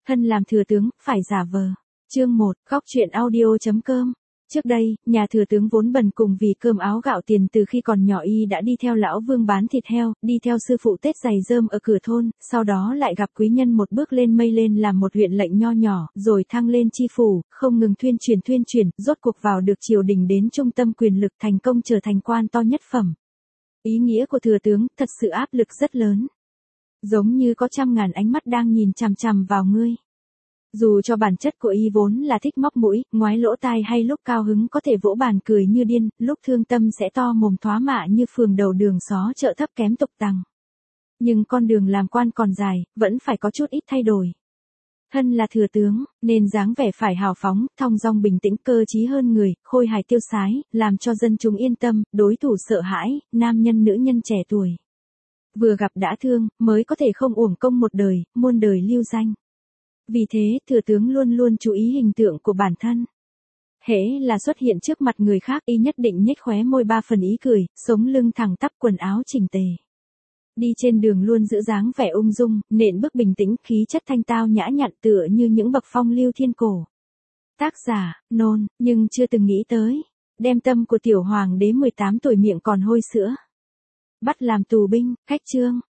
Thân làm thừa tướng, phải giả vờ. Chương 1, góc truyện audio.com. Trước đây, nhà thừa tướng vốn bần cùng vì cơm áo gạo tiền, từ khi còn nhỏ y đã đi theo lão Vương bán thịt heo, đi theo sư phụ tết giày rơm ở cửa thôn, sau đó lại gặp quý nhân một bước lên mây lên làm một huyện lệnh nho nhỏ, rồi thăng lên chi phủ, không ngừng thuyên chuyển, rốt cuộc vào được triều đình đến trung tâm quyền lực, thành công trở thành quan to nhất phẩm. Ý nghĩa của thừa tướng thật sự áp lực rất lớn. Giống như có trăm ngàn ánh mắt đang nhìn chằm chằm vào ngươi. Dù cho bản chất của y vốn là thích móc mũi, ngoái lỗ tai, hay lúc cao hứng có thể vỗ bàn cười như điên, lúc thương tâm sẽ to mồm thoá mạ như phường đầu đường xó chợ thấp kém tục tằng. Nhưng con đường làm quan còn dài, vẫn phải có chút ít thay đổi. Thân là thừa tướng, nên dáng vẻ phải hào phóng, thong dong bình tĩnh, cơ trí hơn người, khôi hài tiêu sái, làm cho dân chúng yên tâm, đối thủ sợ hãi, nam nhân nữ nhân trẻ tuổi. Vừa gặp đã thương, mới có thể không uổng công một đời, muôn đời lưu danh. Vì thế, thừa tướng luôn luôn chú ý hình tượng của bản thân. Hễ là xuất hiện trước mặt người khác, y nhất định nhếch khóe môi ba phần ý cười, sống lưng thẳng tắp, quần áo chỉnh tề. Đi trên đường luôn giữ dáng vẻ ung dung, nện bước bình tĩnh, khí chất thanh tao nhã nhặn tựa như những bậc phong lưu thiên cổ. Tác giả, Nôn, nhưng chưa từng nghĩ tới. Đem tâm của tiểu hoàng đế 18 tuổi miệng còn hôi sữa. Bắt làm tù binh, khách trương,